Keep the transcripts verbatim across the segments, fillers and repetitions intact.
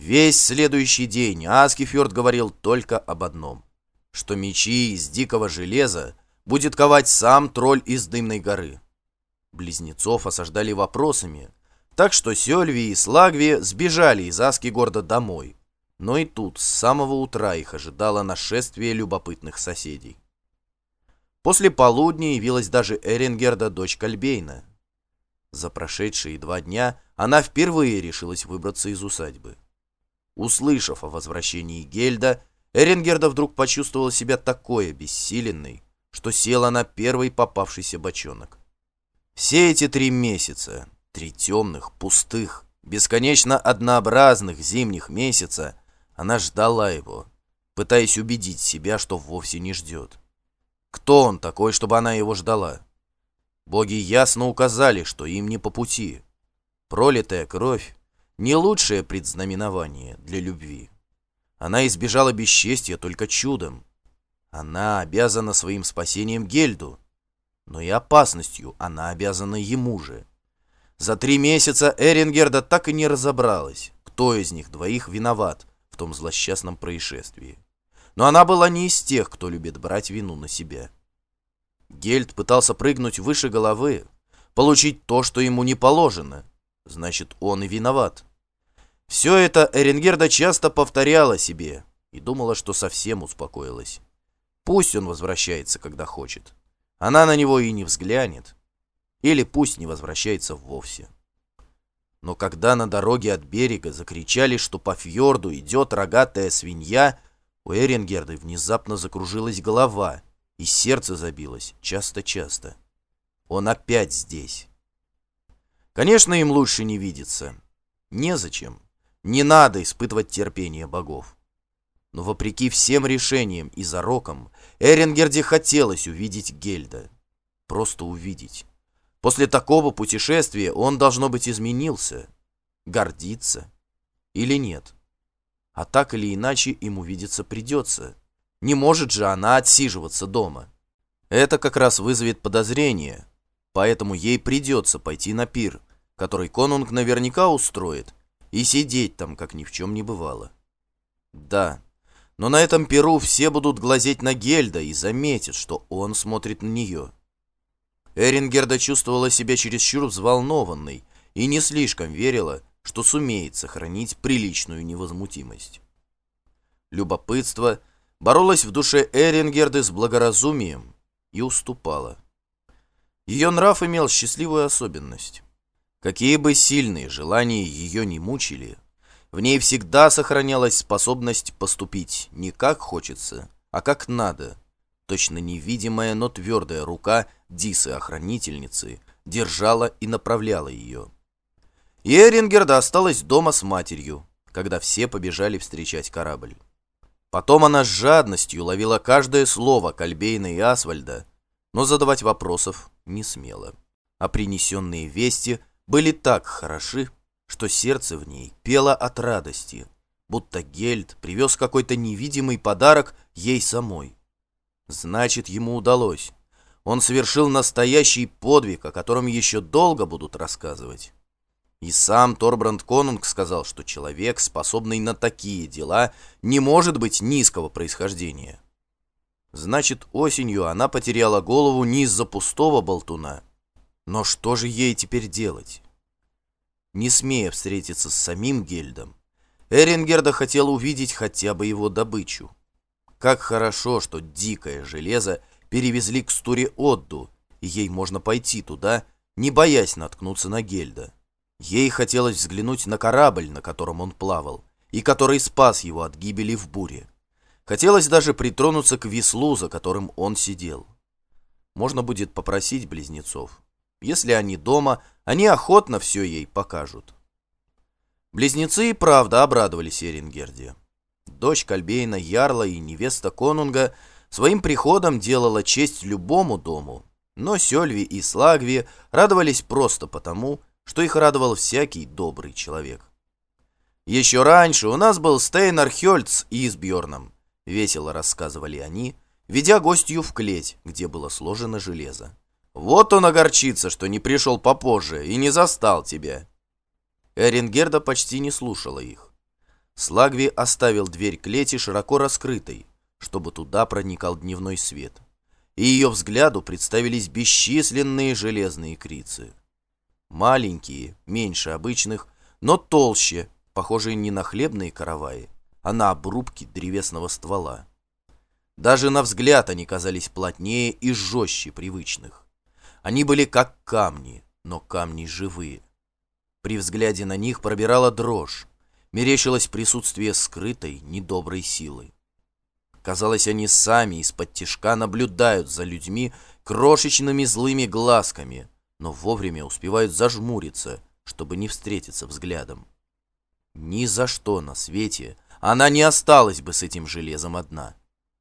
Весь следующий день Аскефьорд говорил только об одном, что мечи из дикого железа будет ковать сам тролль из Дымной горы. Близнецов осаждали вопросами, так что Сёльви и Слагви сбежали из Аскегорда домой. Но и тут с самого утра их ожидало нашествие любопытных соседей. После полудня явилась даже Эрингерда, дочь Кальбейна. За прошедшие два дня она впервые решилась выбраться из усадьбы. Услышав о возвращении Гельда, Эрингерда вдруг почувствовала себя такой обессиленной, что села на первый попавшийся бочонок. Все эти три месяца, три темных, пустых, бесконечно однообразных зимних месяца, она ждала его, пытаясь убедить себя, что вовсе не ждет. Кто он такой, чтобы она его ждала? Боги ясно указали, что им не по пути. Пролитая кровь — не лучшее предзнаменование для любви. Она избежала бесчестья только чудом. Она обязана своим спасением Гельду, но и опасностью она обязана ему же. За три месяца Эрингерда так и не разобралась, кто из них двоих виноват в том злосчастном происшествии. Но она была не из тех, кто любит брать вину на себя. Гельд пытался прыгнуть выше головы, получить то, что ему не положено. Значит, он и виноват. Все это Эрингерда часто повторяла себе и думала, что совсем успокоилась. Пусть он возвращается, когда хочет. Она на него и не взглянет. Или пусть не возвращается вовсе. Но когда на дороге от берега закричали, что по фьорду идет рогатая свинья, у Эрингерды внезапно закружилась голова, и сердце забилось часто-часто. Он опять здесь. Конечно, им лучше не видеться. Незачем. Не надо испытывать терпение богов. Но вопреки всем решениям и зарокам, Эрингерде хотелось увидеть Гельда. Просто увидеть. После такого путешествия он, должно быть, изменился. Гордится. Или нет? А так или иначе им увидеться придется. Не может же она отсиживаться дома. Это как раз вызовет подозрение. Поэтому ей придется пойти на пир, который конунг наверняка устроит, и сидеть там, как ни в чем не бывало. Да, но на этом пиру все будут глазеть на Гельда и заметят, что он смотрит на нее. Эрингерда чувствовала себя чересчур взволнованной и не слишком верила, что сумеет сохранить приличную невозмутимость. Любопытство боролось в душе Эрингерды с благоразумием и уступало. Ее нрав имел счастливую особенность. Какие бы сильные желания ее не мучили, в ней всегда сохранялась способность поступить не как хочется, а как надо. Точно невидимая, но твердая рука Дисы-охранительницы держала и направляла ее. И Эрингерда осталась дома с матерью, когда все побежали встречать корабль. Потом она с жадностью ловила каждое слово Кальбейна и Асвальда, но задавать вопросов не смела. А принесенные вести были так хороши, что сердце в ней пело от радости, будто Гельд привез какой-то невидимый подарок ей самой. Значит, ему удалось. Он совершил настоящий подвиг, о котором еще долго будут рассказывать. И сам Торбранд Конунг сказал, что человек, способный на такие дела, не может быть низкого происхождения. Значит, осенью она потеряла голову не из-за пустого болтуна. Но что же ей теперь делать? Не смея встретиться с самим Гельдом, Эрингерда хотела увидеть хотя бы его добычу. Как хорошо, что дикое железо перевезли к Стуре-Одду, и ей можно пойти туда, не боясь наткнуться на Гельда. Ей хотелось взглянуть на корабль, на котором он плавал, и который спас его от гибели в буре. Хотелось даже притронуться к веслу, за которым он сидел. Можно будет попросить близнецов. Если они дома, они охотно все ей покажут. Близнецы и правда обрадовались Эрингерде. Дочь Кальбейна Ярла и невеста Конунга своим приходом делала честь любому дому, но Сёльви и Слагви радовались просто потому, что их радовал всякий добрый человек. «Еще раньше у нас был Стейнар Хёльц и с Бьорном», — весело рассказывали они, ведя гостью в клеть, где было сложено железо. «Вот он огорчится, что не пришел попозже и не застал тебя». Эрингерда почти не слушала их. Слагви оставил дверь клети широко раскрытой, чтобы туда проникал дневной свет, и ее взгляду представились бесчисленные железные крицы. Маленькие, меньше обычных, но толще, похожие не на хлебные караваи, а на обрубки древесного ствола. Даже на взгляд они казались плотнее и жестче привычных. Они были как камни, но камни живые. При взгляде на них пробирала дрожь, мерещилось присутствие скрытой, недоброй силы. Казалось, они сами из-под тишка наблюдают за людьми крошечными злыми глазками, но вовремя успевают зажмуриться, чтобы не встретиться взглядом. Ни за что на свете она не осталась бы с этим железом одна.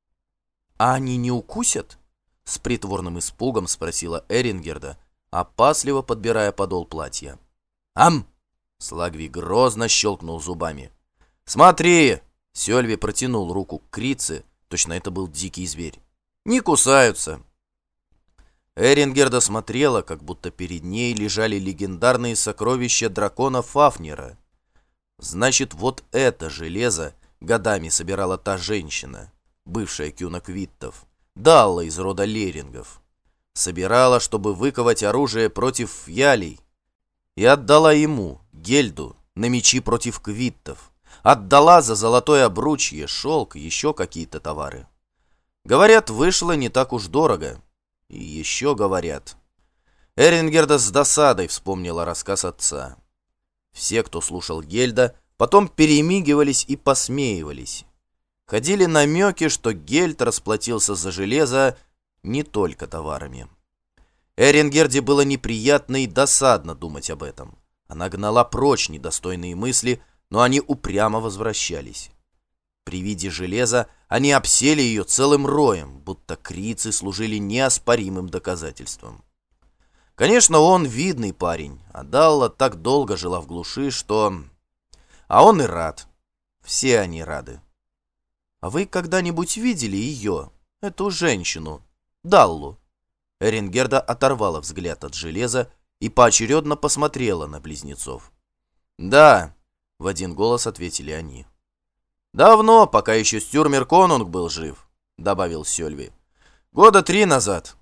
«А они не укусят?» — с притворным испугом спросила Эрингерда, опасливо подбирая подол платья. «Ам!» — Слагви грозно щелкнул зубами. «Смотри!» — Сёльви протянул руку к Крице, точно это был дикий зверь. «Не кусаются!» Эрингерда смотрела, как будто перед ней лежали легендарные сокровища дракона Фафнира. Значит, вот это железо годами собирала та женщина, бывшая Кюна Квиттов, Далла из рода Лерингов. Собирала, чтобы выковать оружие против фьялей, и отдала ему, Гельду, на мечи против Квиттов. Отдала за золотое обручье, шелк и еще какие-то товары. Говорят, вышло не так уж дорого. И еще говорят. Эрингерда с досадой вспомнила рассказ отца. Все, кто слушал Гельда, потом перемигивались и посмеивались. Ходили намеки, что Гельд расплатился за железо не только товарами. Эрингерде было неприятно и досадно думать об этом. Она гнала прочь недостойные мысли, но они упрямо возвращались. При виде железа они обсели ее целым роем, будто крицы служили неоспоримым доказательством. Конечно, он видный парень, а Далла так долго жила в глуши, что... А он и рад. Все они рады. А вы когда-нибудь видели ее, эту женщину, Даллу? Эрингерда оторвала взгляд от железа и поочередно посмотрела на близнецов. «Да», — в один голос ответили они. «Давно, пока еще Стюрмер Конунг был жив», — добавил Сёльви. «Года три назад».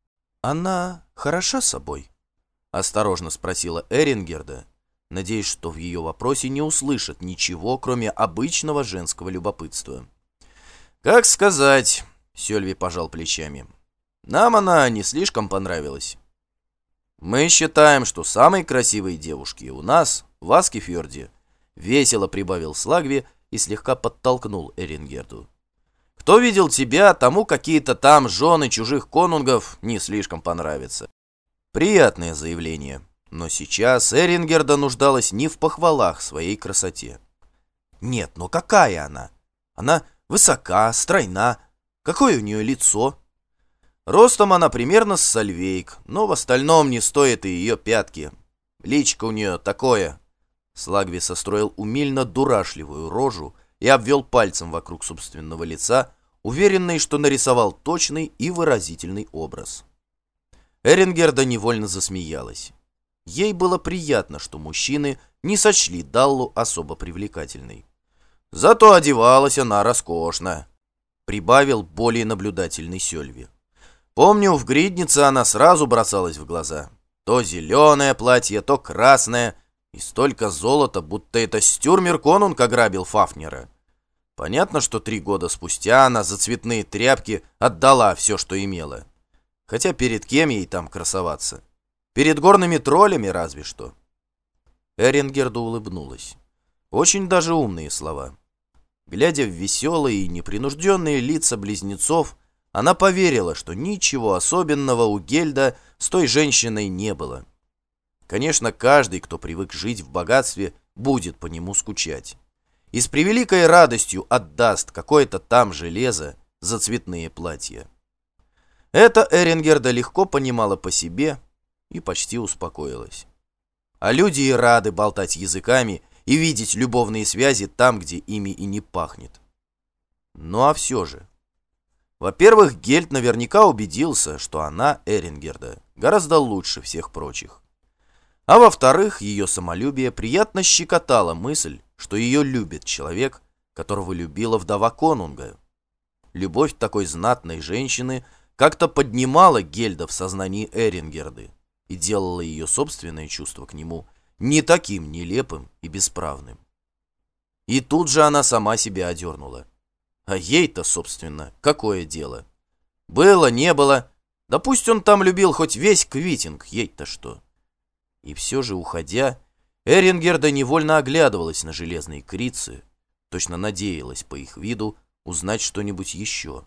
«Она хороша собой?» — осторожно спросила Эрингерда, надеясь, что в ее вопросе не услышат ничего, кроме обычного женского любопытства. «Как сказать?» — Сёльви пожал плечами. «Нам она не слишком понравилась. Мы считаем, что самые красивые девушки у нас, в Аскефьорде», — весело прибавил Слагви и слегка подтолкнул Эрингерду. «Кто видел тебя, тому какие-то там жены чужих конунгов не слишком понравятся». Приятное заявление, но сейчас Эрингерда нуждалась не в похвалах своей красоте. Нет, но какая она? Она высока, стройна. Какое у нее лицо? Ростом она примерно с Сальвейк, но в остальном не стоит и ее пятки. Личико у нее такое. Слагви состроил умильно дурашливую рожу и обвел пальцем вокруг собственного лица, уверенный, что нарисовал точный и выразительный образ. Эрингерда невольно засмеялась. Ей было приятно, что мужчины не сочли Даллу особо привлекательной. «Зато одевалась она роскошно», — прибавил более наблюдательный Сёльви. «Помню, в гриднице она сразу бросалась в глаза. То зеленое платье, то красное, и столько золота, будто это Стюрмер Конунг ограбил Фафнира. Понятно, что три года спустя она за цветные тряпки отдала все, что имела. Хотя перед кем ей там красоваться? Перед горными троллями разве что». Эрингерда улыбнулась. Очень даже умные слова. Глядя в веселые и непринужденные лица близнецов, она поверила, что ничего особенного у Гельда с той женщиной не было. Конечно, каждый, кто привык жить в богатстве, будет по нему скучать. И с превеликой радостью отдаст какое-то там железо за цветные платья. Это Эрингерда легко понимала по себе и почти успокоилась. А люди и рады болтать языками и видеть любовные связи там, где ими и не пахнет. Ну а все же. Во-первых, Гельд наверняка убедился, что она, Эрингерда, гораздо лучше всех прочих. А во-вторых, ее самолюбие приятно щекотала мысль, что ее любит человек, которого любила вдова конунга. Любовь такой знатной женщины как-то поднимала Гельда в сознании Эрингерды и делала ее собственное чувство к нему не таким нелепым и бесправным. И тут же она сама себя одернула. А ей-то, собственно, какое дело? Было, не было, да пусть он там любил хоть весь Квитинг, ей-то что? И все же, уходя, Эрингерда невольно оглядывалась на железные крицы, точно надеялась по их виду узнать что-нибудь еще.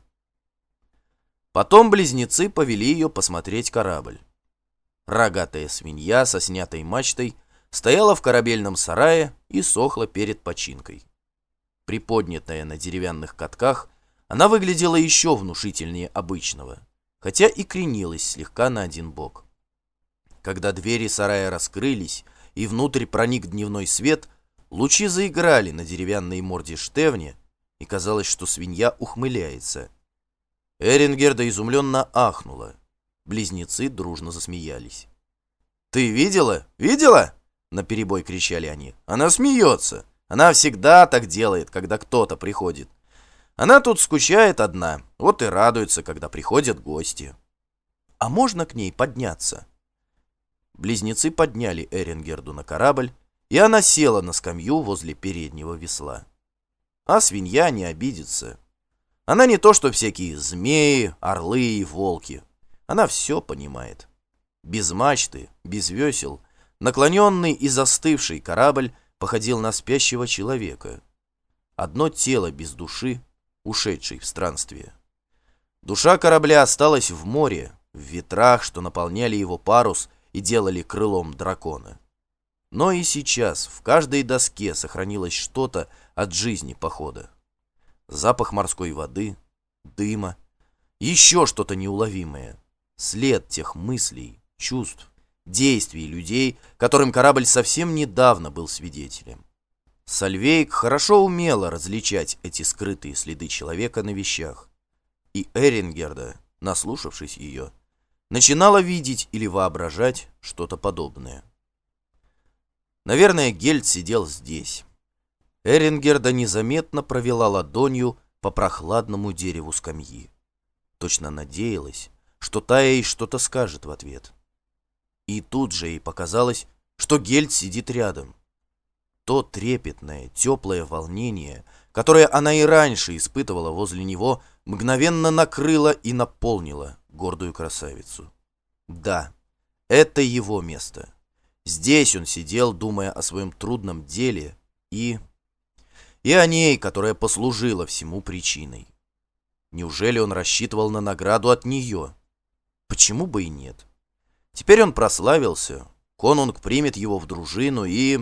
Потом близнецы повели ее посмотреть корабль. Рогатая свинья со снятой мачтой стояла в корабельном сарае и сохла перед починкой. Приподнятая на деревянных катках, она выглядела еще внушительнее обычного, хотя и кренилась слегка на один бок. Когда двери сарая раскрылись и внутрь проник дневной свет, лучи заиграли на деревянной морде штевня, и казалось, что свинья ухмыляется. Эрингерда изумленно ахнула. Близнецы дружно засмеялись. «Ты видела? Видела?» — наперебой кричали они. «Она смеется! Она всегда так делает, когда кто-то приходит. Она тут скучает одна, вот и радуется, когда приходят гости. А можно к ней подняться?» Близнецы подняли Эрингерду на корабль, и она села на скамью возле переднего весла. А свинья не обидится. Она не то что всякие змеи, орлы и волки. Она все понимает. Без мачты, без весел, наклоненный и застывший корабль походил на спящего человека. Одно тело без души, ушедшей в странствие. Душа корабля осталась в море, в ветрах, что наполняли его парус и делали крылом дракона. Но и сейчас в каждой доске сохранилось что-то от жизни похода. Запах морской воды, дыма, еще что-то неуловимое. След тех мыслей, чувств, действий людей, которым корабль совсем недавно был свидетелем. Сальвейк хорошо умела различать эти скрытые следы человека на вещах. И Эрингерда, наслушавшись ее, начинала видеть или воображать что-то подобное. Наверное, Гельд сидел здесь. Эрингерда незаметно провела ладонью по прохладному дереву скамьи. Точно надеялась, что та ей что-то скажет в ответ. И тут же ей показалось, что Гельд сидит рядом. То трепетное, теплое волнение, которое она и раньше испытывала возле него, мгновенно накрыло и наполнило гордую красавицу. Да, это его место. Здесь он сидел, думая о своем трудном деле и... и о ней, которая послужила всему причиной. Неужели он рассчитывал на награду от нее? Почему бы и нет? Теперь он прославился, конунг примет его в дружину и...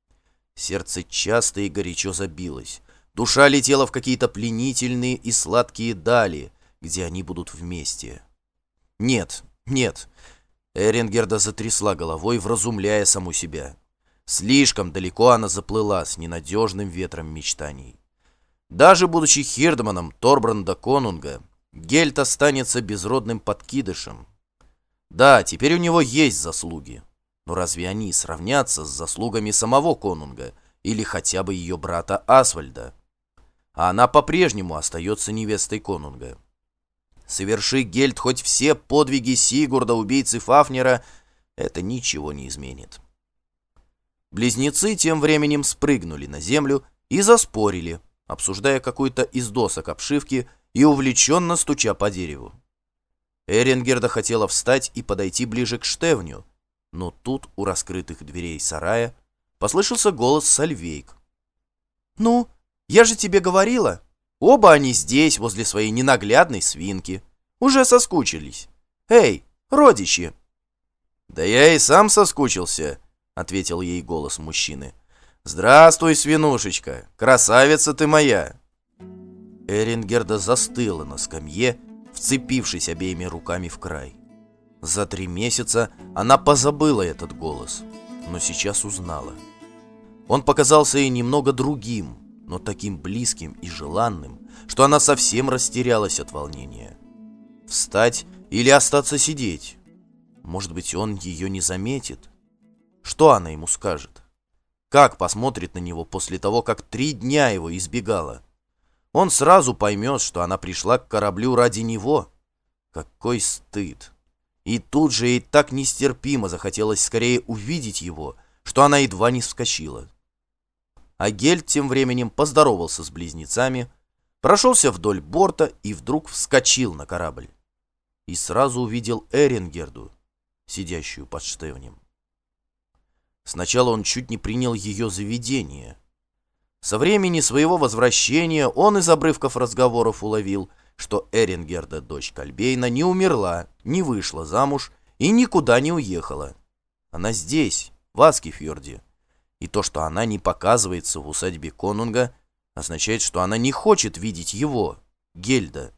Сердце часто и горячо забилось. Душа летела в какие-то пленительные и сладкие дали, где они будут вместе. Нет, нет. Эрингерда затрясла головой, вразумляя саму себя. Слишком далеко она заплыла с ненадежным ветром мечтаний. Даже будучи хирдманом Торбранда конунга, Гельд останется безродным подкидышем. Да, теперь у него есть заслуги. Но разве они сравнятся с заслугами самого конунга или хотя бы ее брата Асвальда? А она по-прежнему остается невестой конунга. Соверши Гельд хоть все подвиги Сигурда, убийцы Фафнера, это ничего не изменит. Близнецы тем временем спрыгнули на землю и заспорили, обсуждая какую-то из досок обшивки и увлеченно стуча по дереву. Эрингерда хотела встать и подойти ближе к штевню, но тут у раскрытых дверей сарая послышался голос Сальвейк. «Ну, я же тебе говорила, оба они здесь, возле своей ненаглядной свинки. Уже соскучились. Эй, родичи!» «Да я и сам соскучился», — ответил ей голос мужчины. «Здравствуй, свинушечка, красавица ты моя!» Эрингерда застыла на скамье, вцепившись обеими руками в край. За три месяца она позабыла этот голос, но сейчас узнала. Он показался ей немного другим, но таким близким и желанным, что она совсем растерялась от волнения. Встать или остаться сидеть? Может быть, он ее не заметит? Что она ему скажет? Как посмотрит на него после того, как три дня его избегала? Он сразу поймет, что она пришла к кораблю ради него. Какой стыд! И тут же ей так нестерпимо захотелось скорее увидеть его, что она едва не вскочила. А Гельд тем временем поздоровался с близнецами, прошелся вдоль борта и вдруг вскочил на корабль. И сразу увидел Эрингерду, сидящую под штевнем. Сначала он чуть не принял ее за видение. Со времени своего возвращения он из обрывков разговоров уловил, что Эрингерда, дочь Кальбейна, не умерла, не вышла замуж и никуда не уехала. Она здесь, в Аскифьорде. И то, что она не показывается в усадьбе конунга, означает, что она не хочет видеть его, Гельда.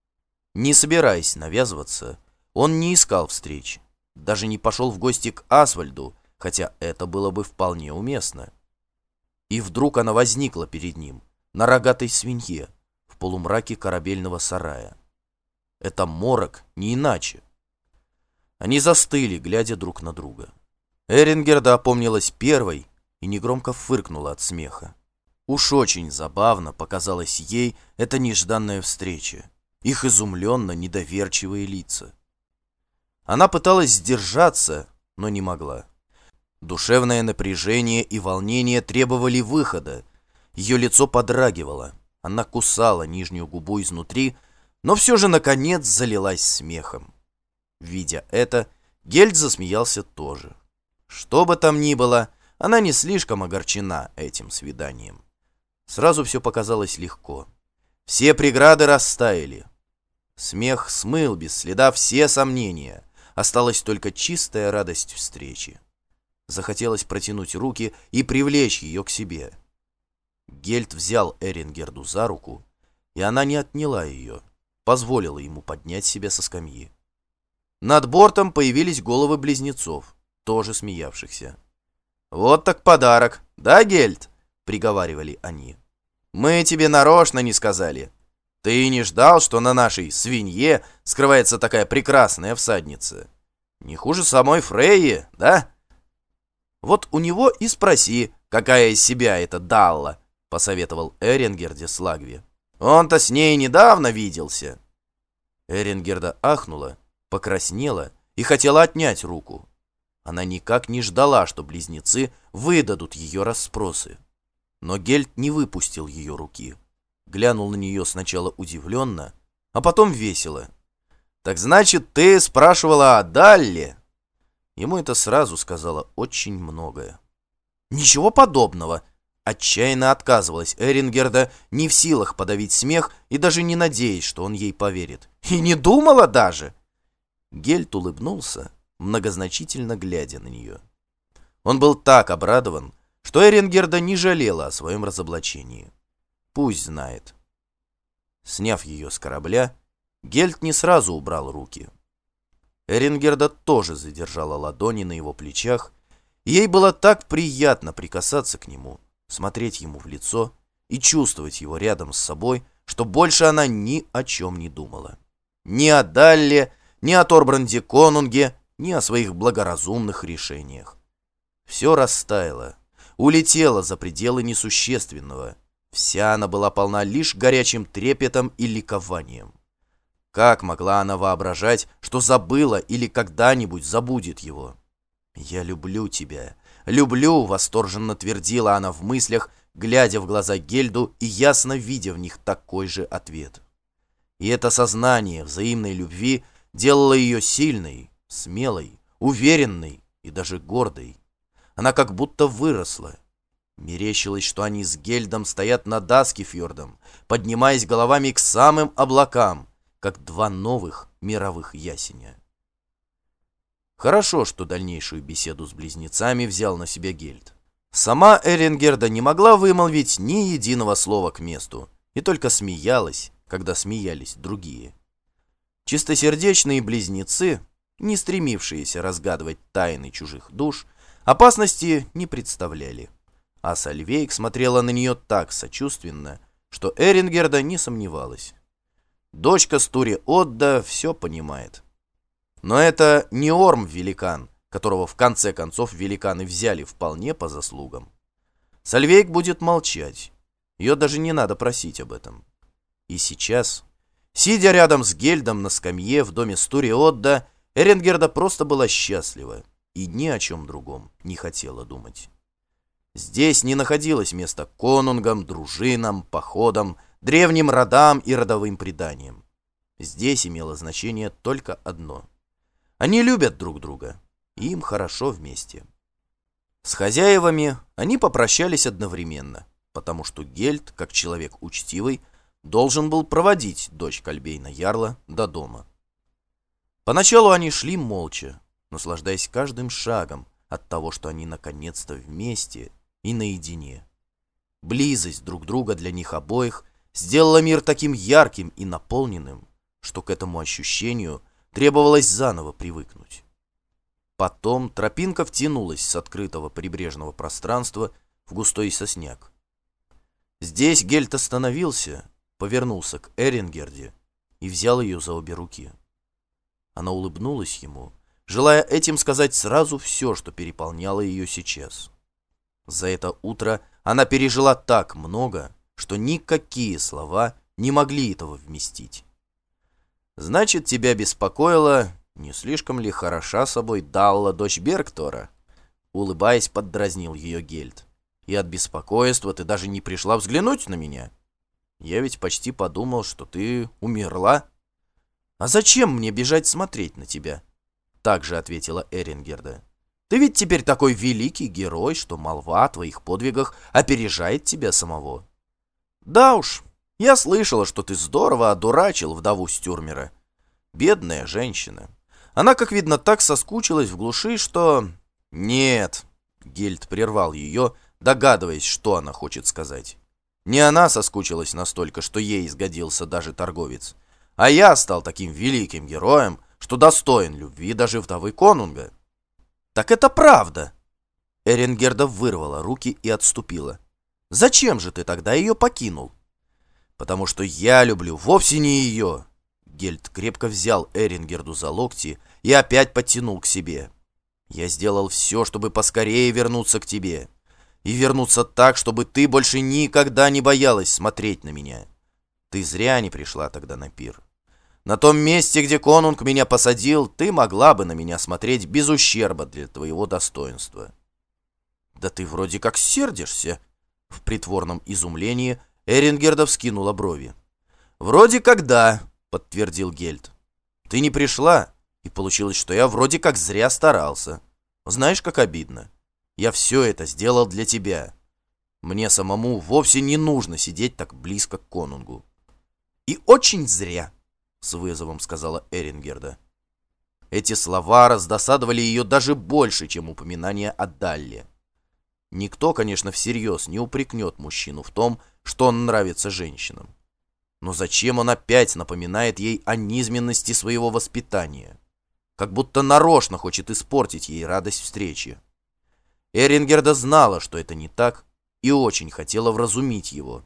Не собираясь навязываться, он не искал встреч, даже не пошел в гости к Асвальду, хотя это было бы вполне уместно. И вдруг она возникла перед ним, на рогатой свинье, в полумраке корабельного сарая. Это морок, не иначе. Они застыли, глядя друг на друга. Эрингерда опомнилась первой и негромко фыркнула от смеха. Уж очень забавно показалась ей эта нежданная встреча, их изумленно недоверчивые лица. Она пыталась сдержаться, но не могла. Душевное напряжение и волнение требовали выхода. Ее лицо подрагивало, она кусала нижнюю губу изнутри, но все же, наконец, залилась смехом. Видя это, Гельд засмеялся тоже. Что бы там ни было, она не слишком огорчена этим свиданием. Сразу все показалось легко. Все преграды растаяли. Смех смыл без следа все сомнения. Осталась только чистая радость встречи. Захотелось протянуть руки и привлечь ее к себе. Гельд взял Эрингерду за руку, и она не отняла ее, позволила ему поднять себя со скамьи. Над бортом появились головы близнецов, тоже смеявшихся. «Вот так подарок, да, Гельд?» — приговаривали они. «Мы тебе нарочно не сказали. Ты не ждал, что на нашей свинье скрывается такая прекрасная всадница? Не хуже самой Фрейи, да?» «Вот у него и спроси, какая из себя эта Далла», — посоветовал Эрингерде Слагви. «Он-то с ней недавно виделся». Эрингерда ахнула, покраснела и хотела отнять руку. Она никак не ждала, что близнецы выдадут ее расспросы. Но Гельд не выпустил ее руки. Глянул на нее сначала удивленно, а потом весело. «Так значит, ты спрашивала о Далле?» Ему это сразу сказала очень многое. «Ничего подобного!» Отчаянно отказывалась Эрингерда, не в силах подавить смех и даже не надеясь, что он ей поверит. «И не думала даже!» Гельд улыбнулся, многозначительно глядя на нее. Он был так обрадован, что Эрингерда не жалела о своем разоблачении. Пусть знает. Сняв ее с корабля, Гельд не сразу убрал руки. Эрингерда тоже задержала ладони на его плечах, и ей было так приятно прикасаться к нему, смотреть ему в лицо и чувствовать его рядом с собой, что больше она ни о чем не думала. Ни о Далле, ни о Торбранде Конунге, ни о своих благоразумных решениях. Все растаяло, улетело за пределы несущественного. Вся она была полна лишь горячим трепетом и ликованием. Как могла она воображать, что забыла или когда-нибудь забудет его? «Я люблю тебя, люблю», — восторженно твердила она в мыслях, глядя в глаза Гельду и ясно видя в них такой же ответ. И это сознание взаимной любви делало ее сильной, смелой, уверенной и даже гордой. Она как будто выросла. Мерещилось, что они с Гельдом стоят над Аскифьордом, поднимаясь головами к самым облакам, как два новых мировых ясеня. Хорошо, что дальнейшую беседу с близнецами взял на себя Гельд. Сама Эрингерда не могла вымолвить ни единого слова к месту, и только смеялась, когда смеялись другие. Чистосердечные близнецы, не стремившиеся разгадывать тайны чужих душ, опасности не представляли. А Сальвейк смотрела на нее так сочувственно, что Эрингерда не сомневалась. Дочка Стури Отда все понимает. Но это не Орм-великан, которого в конце концов великаны взяли вполне по заслугам. Сальвейк будет молчать. Ее даже не надо просить об этом. И сейчас, сидя рядом с Гельдом на скамье в доме Стуриодда, Эренгерда просто была счастлива и ни о чем другом не хотела думать. Здесь не находилось места конунгам, дружинам, походам, древним родам и родовым преданиям. Здесь имело значение только одно. Они любят друг друга, и им хорошо вместе. С хозяевами они попрощались одновременно, потому что Гельд, как человек учтивый, должен был проводить дочь Кальбейна Ярла до дома. Поначалу они шли молча, наслаждаясь каждым шагом от того, что они наконец-то вместе и наедине. Близость друг друга для них обоих сделала мир таким ярким и наполненным, что к этому ощущению требовалось заново привыкнуть. Потом тропинка втянулась с открытого прибрежного пространства в густой сосняк. Здесь Гельд остановился, повернулся к Эренгерде и взял ее за обе руки. Она улыбнулась ему, желая этим сказать сразу все, что переполняло ее сейчас. За это утро она пережила так много, что никакие слова не могли этого вместить. «Значит, тебя беспокоило, не слишком ли хороша собой Далла, дочь Бергтора?» Улыбаясь, поддразнил ее Гельд. «И от беспокойства ты даже не пришла взглянуть на меня? Я ведь почти подумал, что ты умерла». «А зачем мне бежать смотреть на тебя?» Также ответила Эренгерда. «Ты ведь теперь такой великий герой, что молва о твоих подвигах опережает тебя самого». «Да уж, я слышала, что ты здорово одурачил вдову Стюрмера. Бедная женщина. Она, как видно, так соскучилась в глуши, что...» «Нет», — Гельд прервал ее, догадываясь, что она хочет сказать. «Не она соскучилась настолько, что ей сгодился даже торговец, а я стал таким великим героем, что достоин любви даже вдовы конунга». «Так это правда!» Эренгерда вырвала руки и отступила. «Зачем же ты тогда ее покинул?» «Потому что я люблю вовсе не ее!» Гельд крепко взял Эренгерду за локти и опять подтянул к себе. «Я сделал все, чтобы поскорее вернуться к тебе. И вернуться так, чтобы ты больше никогда не боялась смотреть на меня. Ты зря не пришла тогда на пир. На том месте, где конунг меня посадил, ты могла бы на меня смотреть без ущерба для твоего достоинства». «Да ты вроде как сердишься!» В притворном изумлении Эренгерда вскинула брови. «Вроде как да», — подтвердил Гельд. «Ты не пришла, и получилось, что я вроде как зря старался. Знаешь, как обидно. Я все это сделал для тебя. Мне самому вовсе не нужно сидеть так близко к конунгу». «И очень зря», — с вызовом сказала Эренгерда. Эти слова раздосадовали ее даже больше, чем упоминание о Далле. Никто, конечно, всерьез не упрекнет мужчину в том, что он нравится женщинам. Но зачем он опять напоминает ей о низменности своего воспитания? Как будто нарочно хочет испортить ей радость встречи. Эренгерда знала, что это не так, и очень хотела вразумить его.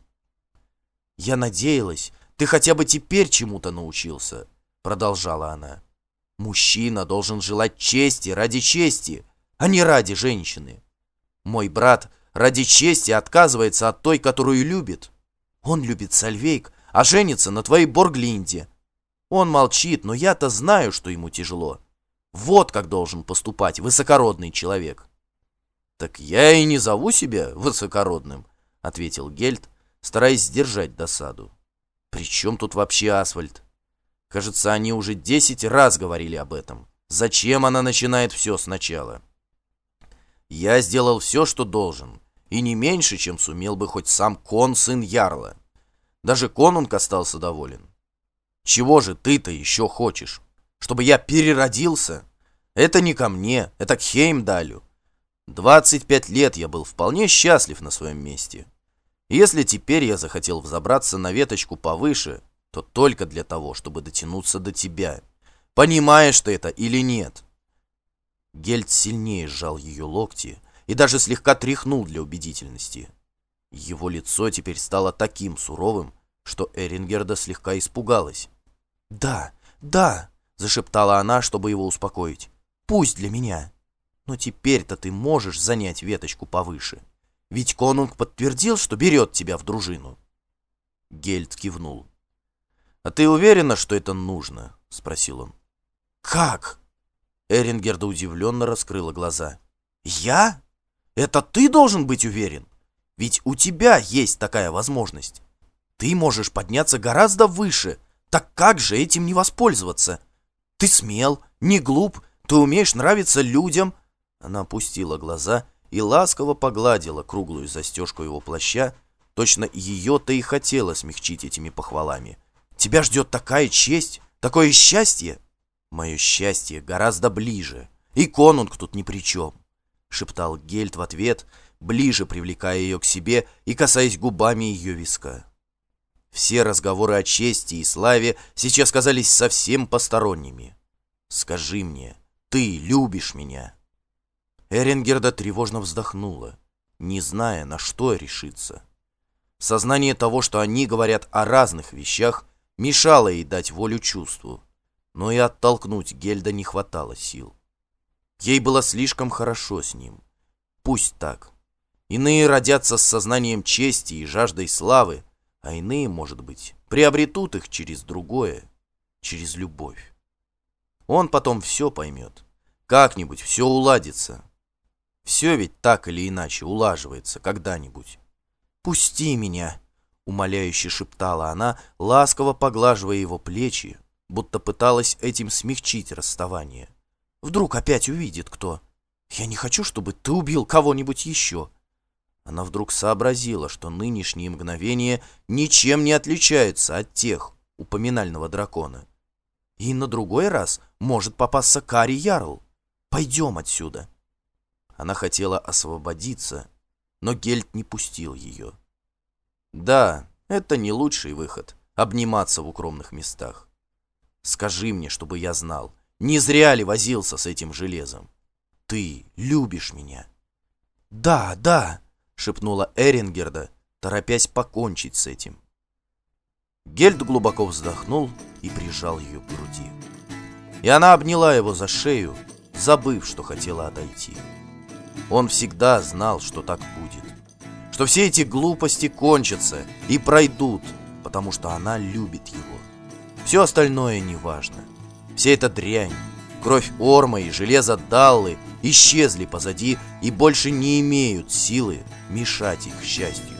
«Я надеялась, ты хотя бы теперь чему-то научился», — продолжала она. «Мужчина должен желать чести ради чести, а не ради женщины. Мой брат ради чести отказывается от той, которую любит. Он любит Сальвейк, а женится на твоей Борглинде. Он молчит, но я-то знаю, что ему тяжело. Вот как должен поступать высокородный человек». «Так я и не зову себя высокородным», — ответил Гельд, стараясь сдержать досаду. «При чем тут вообще Асвальд? Кажется, они уже десять раз говорили об этом. Зачем она начинает все сначала?» «Я сделал все, что должен, и не меньше, чем сумел бы хоть сам Кон, сын Ярла. Даже конунг остался доволен. Чего же ты-то еще хочешь? Чтобы я переродился? Это не ко мне, это к Хеймдалю. Двадцать пять лет я был вполне счастлив на своем месте. Если теперь я захотел взобраться на веточку повыше, то только для того, чтобы дотянуться до тебя. Понимаешь ты это или нет?» Гельд сильнее сжал ее локти и даже слегка тряхнул для убедительности. Его лицо теперь стало таким суровым, что Эренгерда слегка испугалась. «Да, да!» — зашептала она, чтобы его успокоить. «Пусть для меня. Но теперь-то ты можешь занять веточку повыше. Ведь конунг подтвердил, что берет тебя в дружину. Гельд кивнул. «А ты уверена, что это нужно?» — спросил он. «Как?» Эрингерда удивленно раскрыла глаза. «Я? Это ты должен быть уверен? Ведь у тебя есть такая возможность. Ты можешь подняться гораздо выше. Так как же этим не воспользоваться? Ты смел, не глуп, ты умеешь нравиться людям». Она опустила глаза и ласково погладила круглую застежку его плаща. Точно ее-то и хотела смягчить этими похвалами. «Тебя ждет такая честь, такое счастье!» «Мое счастье гораздо ближе, и конунг тут ни при чем», — шептал Гельд в ответ, ближе привлекая ее к себе и касаясь губами ее виска. Все разговоры о чести и славе сейчас казались совсем посторонними. «Скажи мне, ты любишь меня?» Эрингерда тревожно вздохнула, не зная, на что решиться. Сознание того, что они говорят о разных вещах, мешало ей дать волю чувству, но и оттолкнуть Гельда не хватало сил. Ей было слишком хорошо с ним. Пусть так. Иные родятся с сознанием чести и жаждой славы, а иные, может быть, приобретут их через другое, через любовь. Он потом все поймет, как-нибудь все уладится. Все ведь так или иначе улаживается когда-нибудь. «Пусти меня!» — умоляюще шептала она, ласково поглаживая его плечи, будто пыталась этим смягчить расставание. «Вдруг опять увидит кто? Я не хочу, чтобы ты убил кого-нибудь еще!» Она вдруг сообразила, что нынешние мгновения ничем не отличаются от тех у поминального дракона. И на другой раз может попасться Кари Ярл. Пойдем отсюда. Она хотела освободиться, но Гельд не пустил ее. Да, это не лучший выход — обниматься в укромных местах. Скажи мне, чтобы я знал, не зря ли возился с этим железом? Ты любишь меня? Да, да, шепнула Эрингерда, торопясь покончить с этим. Гельд глубоко вздохнул и прижал ее к груди. И она обняла его за шею, забыв, что хотела отойти. Он всегда знал, что так будет, что все эти глупости кончатся и пройдут, потому что она любит его. Все остальное не важно. Вся эта дрянь, кровь Орма и железо Даллы исчезли позади и больше не имеют силы мешать их счастью.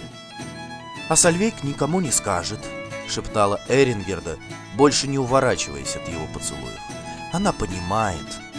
«А Сальвейк никому не скажет», — шептала Эрингерда, больше не уворачиваясь от его поцелуев. «Она понимает».